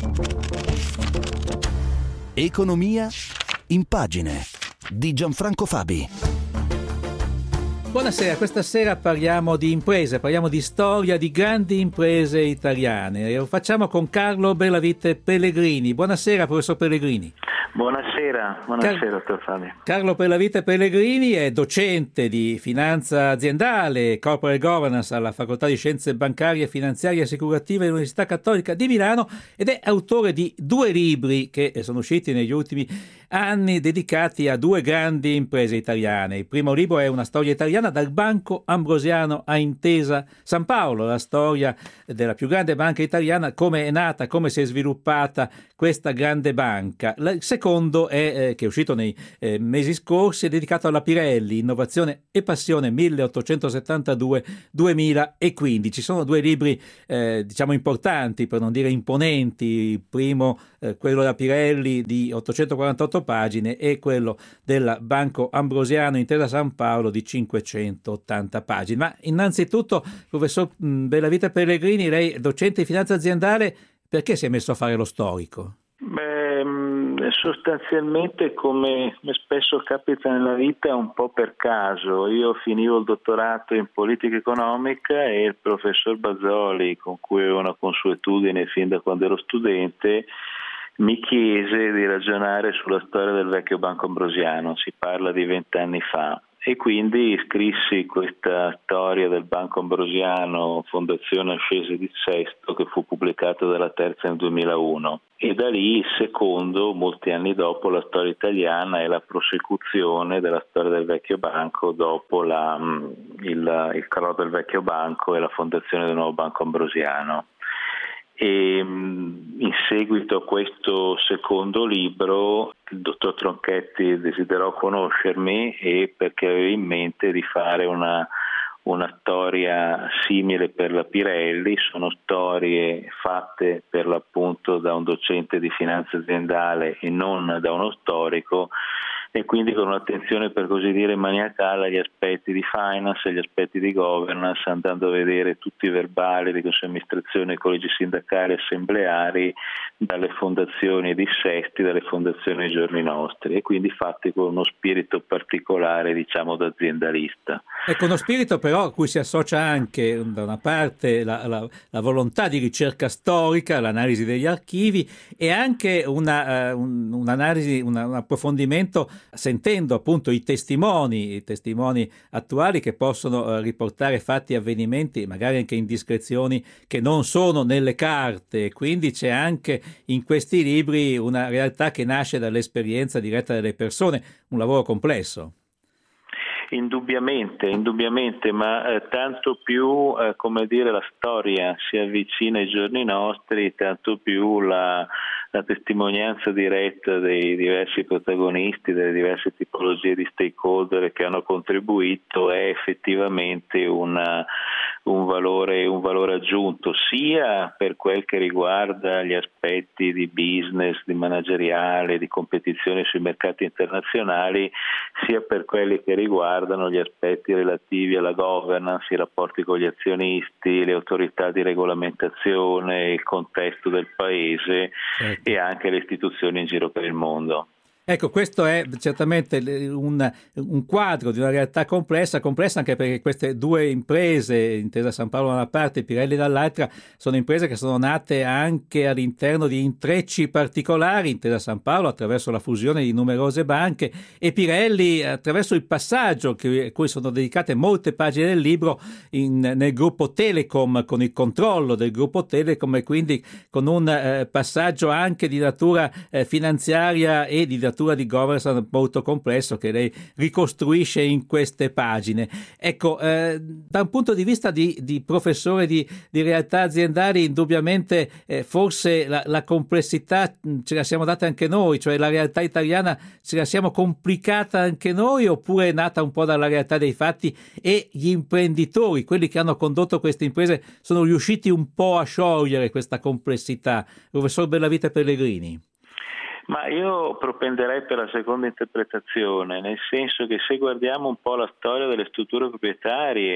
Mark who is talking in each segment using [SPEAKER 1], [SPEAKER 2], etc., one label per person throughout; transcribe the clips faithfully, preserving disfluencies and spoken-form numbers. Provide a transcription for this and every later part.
[SPEAKER 1] Economia in pagine di Gianfranco Fabi.
[SPEAKER 2] Buonasera, questa sera parliamo di imprese, parliamo di storia di grandi imprese italiane. Lo facciamo con Carlo Bellavite Pellegrini. Buonasera, professor Pellegrini.
[SPEAKER 3] Buonasera, buonasera
[SPEAKER 2] Car-
[SPEAKER 3] dottor Fabio.
[SPEAKER 2] Carlo Bellavite Pellegrini è docente di finanza aziendale e corporate governance alla Facoltà di Scienze Bancarie, Finanziarie e Assicurative dell'Università Cattolica di Milano ed è autore di due libri che sono usciti negli ultimi anni dedicati a due grandi imprese italiane. Il primo libro è Una storia italiana dal Banco Ambrosiano a Intesa San Paolo, la storia della più grande banca italiana, come è nata, come si è sviluppata questa grande banca. Il secondo è, eh, che è uscito nei eh, mesi scorsi, è dedicato alla Pirelli, Innovazione e Passione milleottocentosettantadue duemilaquindici. Sono due libri eh, diciamo importanti, per non dire imponenti. Il primo, eh, quello della Pirelli di ottocentoquarantotto pagine, e quello del Banco Ambrosiano Intesa San Paolo di cinquecentottanta pagine. Ma innanzitutto, professor Bellavite Pellegrini, lei è docente di finanza aziendale, perché si è messo a fare lo storico?
[SPEAKER 3] Beh, sostanzialmente, come spesso capita nella vita, un po' per caso. Io finivo il dottorato in politica economica e il professor Bazoli, con cui avevo una consuetudine fin da quando ero studente, mi chiese di ragionare sulla storia del vecchio Banco Ambrosiano. Si parla di vent'anni fa. E quindi scrissi questa storia del Banco Ambrosiano, Fondazione Ascese di Sesto, che fu pubblicata dalla Terza nel duemilauno. E da lì il secondo, molti anni dopo, la storia italiana e la prosecuzione della storia del vecchio banco dopo la, il, il crollo del vecchio banco e la fondazione del nuovo Banco Ambrosiano. E in seguito a questo secondo libro il dottor Tronchetti desiderò conoscermi, e perché aveva in mente di fare una, una storia simile per la Pirelli. Sono storie fatte per l'appunto da un docente di finanza aziendale e non da uno storico, e quindi con un'attenzione, per così dire, maniacale agli aspetti di finance, agli aspetti di governance, andando a vedere tutti i verbali di consiglio di amministrazione, collegi sindacali, assembleari, dalle fondazioni di Sesti, dalle fondazioni ai giorni nostri, e quindi fatti con uno spirito particolare, diciamo, da aziendalista.
[SPEAKER 2] Ecco, uno spirito però a cui si associa anche, da una parte, la, la, la volontà di ricerca storica, l'analisi degli archivi, e anche una, uh, un, un'analisi, una, un approfondimento sentendo appunto i testimoni, i testimoni attuali che possono uh, riportare fatti e avvenimenti, magari anche indiscrezioni che non sono nelle carte. Quindi c'è anche in questi libri una realtà che nasce dall'esperienza diretta delle persone, un lavoro complesso.
[SPEAKER 3] Indubbiamente, indubbiamente, ma eh, tanto più, eh, come dire, la storia si avvicina ai giorni nostri, tanto più la, la testimonianza diretta dei diversi protagonisti, delle diverse tipologie di stakeholder che hanno contribuito è effettivamente una, un valore, un valore aggiunto, sia per quel che riguarda gli aspetti di business, di manageriale, di competizione sui mercati internazionali, sia per quelli che riguardano gli aspetti relativi alla governance, i rapporti con gli azionisti, le autorità di regolamentazione, il contesto del paese, certo, e anche le istituzioni in giro per il mondo.
[SPEAKER 2] Ecco, questo è certamente un, un quadro di una realtà complessa, complessa anche perché queste due imprese, Intesa San Paolo da una parte e Pirelli dall'altra, sono imprese che sono nate anche all'interno di intrecci particolari. Intesa San Paolo attraverso la fusione di numerose banche, e Pirelli attraverso il passaggio, a cui sono dedicate molte pagine del libro, in, nel gruppo Telecom, con il controllo del gruppo Telecom, e quindi con un eh, passaggio anche di natura eh, finanziaria e di natura di governance molto complesso che lei ricostruisce in queste pagine. Ecco, eh, da un punto di vista di, di professore di, di realtà aziendali, indubbiamente eh, forse la, la complessità ce la siamo data anche noi, cioè la realtà italiana ce la siamo complicata anche noi, oppure è nata un po' dalla realtà dei fatti e gli imprenditori, quelli che hanno condotto queste imprese, sono riusciti un po' a sciogliere questa complessità? Professor Bellavite Pellegrini.
[SPEAKER 3] Ma io propenderei per la seconda interpretazione, nel senso che se guardiamo un po' la storia delle strutture proprietarie,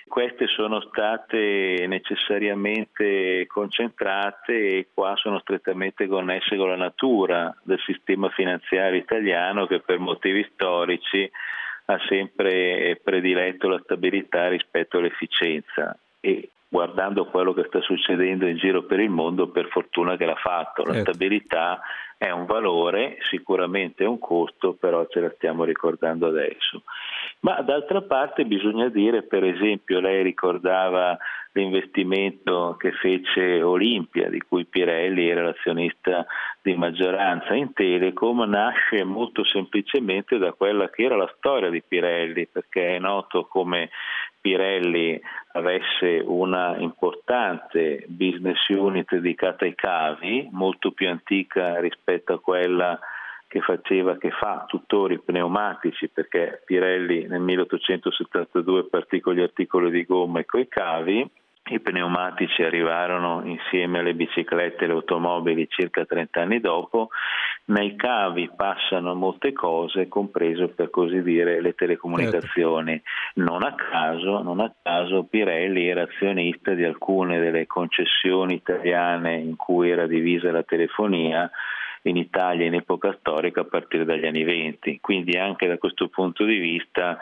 [SPEAKER 3] Queste sono state necessariamente concentrate e qua sono strettamente connesse con la natura del sistema finanziario italiano, che per motivi storici ha sempre prediletto la stabilità rispetto all'efficienza, e guardando quello che sta succedendo in giro per il mondo, per fortuna che l'ha fatto. La stabilità è un valore, sicuramente è un costo, però ce la stiamo ricordando adesso. Ma d'altra parte bisogna dire, per esempio, lei ricordava l'investimento che fece Olimpia, di cui Pirelli era l'azionista di maggioranza in Telecom, nasce molto semplicemente da quella che era la storia di Pirelli, perché è noto come Pirelli avesse una importante business unit dedicata ai cavi, molto più antica rispetto a quella che faceva, che fa tuttora i pneumatici, perché Pirelli nel milleottocentosettantadue partì con gli articoli di gomma e coi cavi. I pneumatici arrivarono insieme alle biciclette e alle automobili circa trenta anni dopo. Nei cavi passano molte cose, compreso, per così dire, le telecomunicazioni. Non a caso, non a caso Pirelli era azionista di alcune delle concessioni italiane in cui era divisa la telefonia in Italia in epoca storica a partire dagli anni venti. Quindi anche da questo punto di vista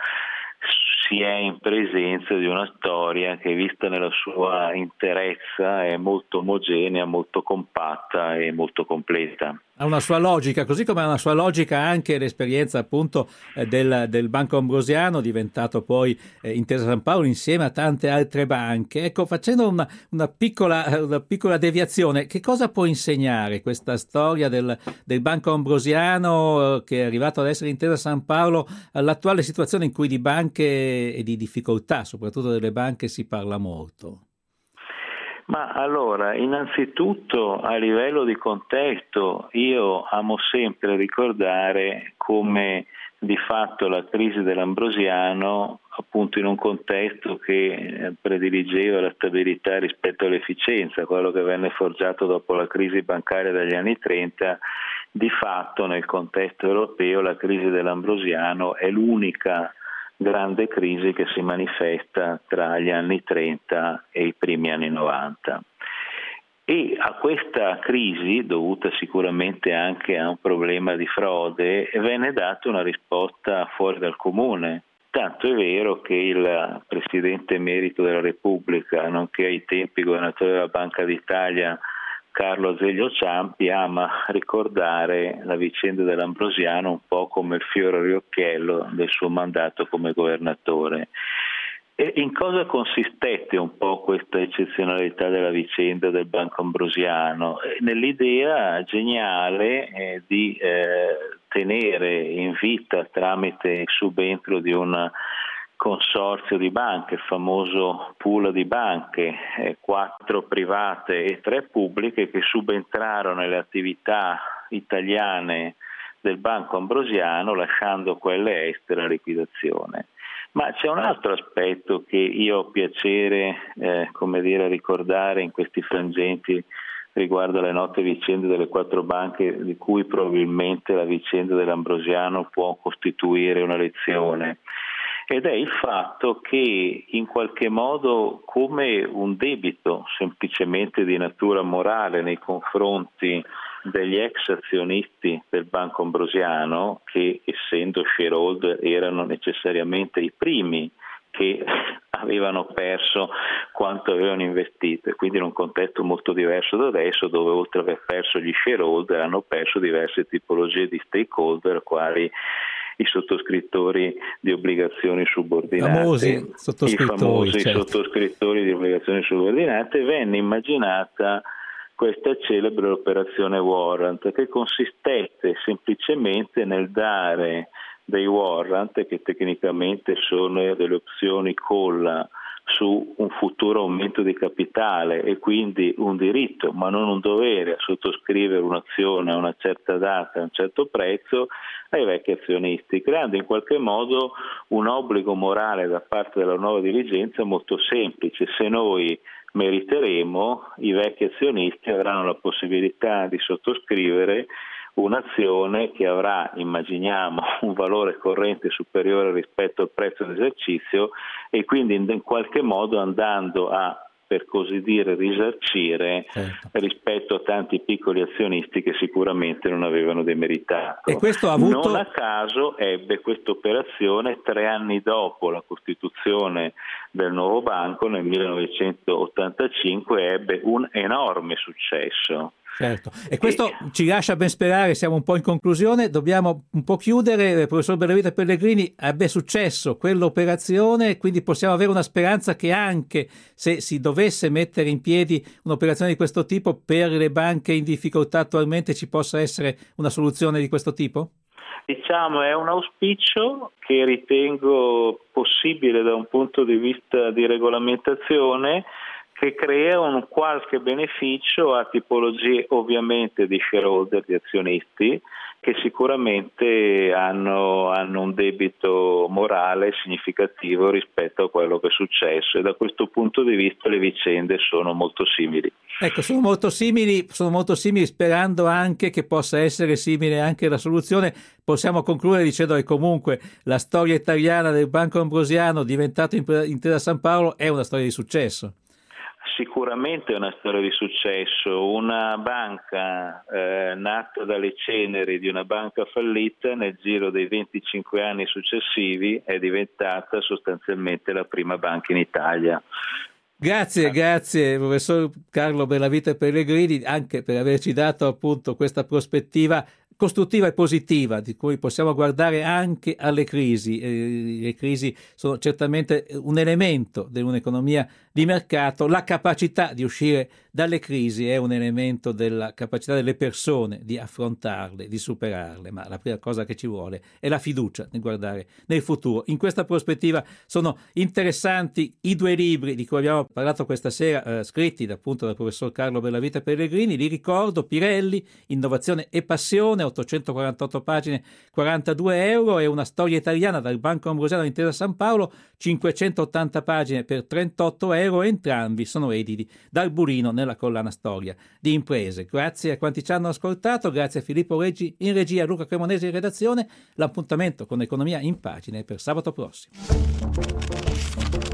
[SPEAKER 3] si è in presenza di una storia che, vista nella sua interezza, è molto omogenea, molto compatta e molto completa.
[SPEAKER 2] Ha una sua logica, così come ha una sua logica anche l'esperienza appunto eh, del, del Banco Ambrosiano, diventato poi eh, Intesa Sanpaolo insieme a tante altre banche. Ecco, facendo una, una, piccola, una piccola deviazione, che cosa può insegnare questa storia del, del Banco Ambrosiano, eh, che è arrivato ad essere Intesa Sanpaolo, all'attuale situazione in cui di banche e di difficoltà, soprattutto delle banche, si parla molto?
[SPEAKER 3] Ma allora, innanzitutto a livello di contesto, io amo sempre ricordare come di fatto la crisi dell'Ambrosiano, appunto in un contesto che prediligeva la stabilità rispetto all'efficienza, quello che venne forgiato dopo la crisi bancaria degli anni trenta, di fatto nel contesto europeo la crisi dell'Ambrosiano è l'unica grande crisi che si manifesta tra gli anni trenta e i primi anni novanta. E a questa crisi, dovuta sicuramente anche a un problema di frode, venne data una risposta fuori dal comune. Tanto è vero che il Presidente emerito della Repubblica, nonché ai tempi governatore della Banca d'Italia, Carlo Azeglio Ciampi, ama ricordare la vicenda dell'Ambrosiano un po' come il fiore all'occhiello del suo mandato come governatore. E in cosa consistette un po' questa eccezionalità della vicenda del Banco Ambrosiano? Nell'idea geniale eh, di eh, tenere in vita, tramite il subentro di una consorzio di banche, il famoso pool di banche, eh, quattro private e tre pubbliche, che subentrarono nelle attività italiane del Banco Ambrosiano, lasciando quelle estere a liquidazione. Ma c'è un altro aspetto che io ho piacere eh, come dire, ricordare in questi frangenti riguardo alle note vicende delle quattro banche, di cui probabilmente la vicenda dell'Ambrosiano può costituire una lezione. Ed è il fatto che in qualche modo, come un debito semplicemente di natura morale nei confronti degli ex azionisti del Banco Ambrosiano, che essendo shareholder erano necessariamente i primi che avevano perso quanto avevano investito, e quindi in un contesto molto diverso da adesso, dove oltre ad aver perso gli shareholder hanno perso diverse tipologie di stakeholder, quali i sottoscrittori di obbligazioni subordinate,
[SPEAKER 2] famosi sottoscrittori,
[SPEAKER 3] i famosi
[SPEAKER 2] certo.
[SPEAKER 3] sottoscrittori di obbligazioni subordinate. Venne immaginata questa celebre operazione warrant, che consistette semplicemente nel dare dei warrant, che tecnicamente sono delle opzioni call su un futuro aumento di capitale, e quindi un diritto ma non un dovere a sottoscrivere un'azione a una certa data a un certo prezzo ai vecchi azionisti, creando in qualche modo un obbligo morale da parte della nuova dirigenza molto semplice: se noi meriteremo, i vecchi azionisti avranno la possibilità di sottoscrivere un'azione che avrà, immaginiamo, un valore corrente superiore rispetto al prezzo d'esercizio e quindi in qualche modo andando a, per così dire, risarcire certo. rispetto a tanti piccoli azionisti che sicuramente non avevano demeritato.
[SPEAKER 2] E questo ha avuto...
[SPEAKER 3] Non a caso ebbe questa operazione tre anni dopo la costituzione del nuovo banco, nel millenovecentottantacinque, ebbe un enorme successo.
[SPEAKER 2] Certo, e questo e... ci lascia ben sperare, siamo un po' in conclusione, dobbiamo un po' chiudere. Professor Bellavita Pellegrini, ebbe successo quell'operazione, quindi possiamo avere una speranza che anche se si dovesse mettere in piedi un'operazione di questo tipo, per le banche in difficoltà attualmente ci possa essere una soluzione di questo tipo?
[SPEAKER 3] Diciamo è un auspicio che ritengo possibile da un punto di vista di regolamentazione, che crea un qualche beneficio a tipologie ovviamente di shareholder, di azionisti, che sicuramente hanno, hanno un debito morale significativo rispetto a quello che è successo, e da questo punto di vista le vicende sono molto simili.
[SPEAKER 2] Ecco, sono molto simili, sono molto simili, sperando anche che possa essere simile anche la soluzione. Possiamo concludere dicendo che comunque la storia italiana del Banco Ambrosiano, diventato Intesa Sanpaolo, è una storia di successo.
[SPEAKER 3] Sicuramente è una storia di successo, una banca eh, nata dalle ceneri di una banca fallita, nel giro dei venticinque anni successivi è diventata sostanzialmente la prima banca in Italia.
[SPEAKER 2] Grazie, grazie professor Carlo Bellavita Pellegrini, anche per averci dato appunto questa prospettiva costruttiva e positiva di cui possiamo guardare anche alle crisi. Eh, le crisi sono certamente un elemento di un'economia di mercato, la capacità di uscire dalle crisi è un elemento della capacità delle persone di affrontarle, di superarle, ma la prima cosa che ci vuole è la fiducia nel guardare nel futuro. In questa prospettiva sono interessanti i due libri di cui abbiamo parlato questa sera, eh, scritti appunto dal professor Carlo Bellavita Pellegrini. Li ricordo: Pirelli, Innovazione e Passione, ottocentoquarantotto pagine, quarantadue euro, e Una storia italiana dal Banco Ambrosiano all'Intesa Sanpaolo, cinquecentottanta pagine per trentotto euro, entrambi sono editi dal Burino nella collana Storia di Imprese. Grazie a quanti ci hanno ascoltato, grazie a Filippo Reggi in regia, Luca Cremonesi in redazione. L'appuntamento con Economia in Pagine per sabato prossimo.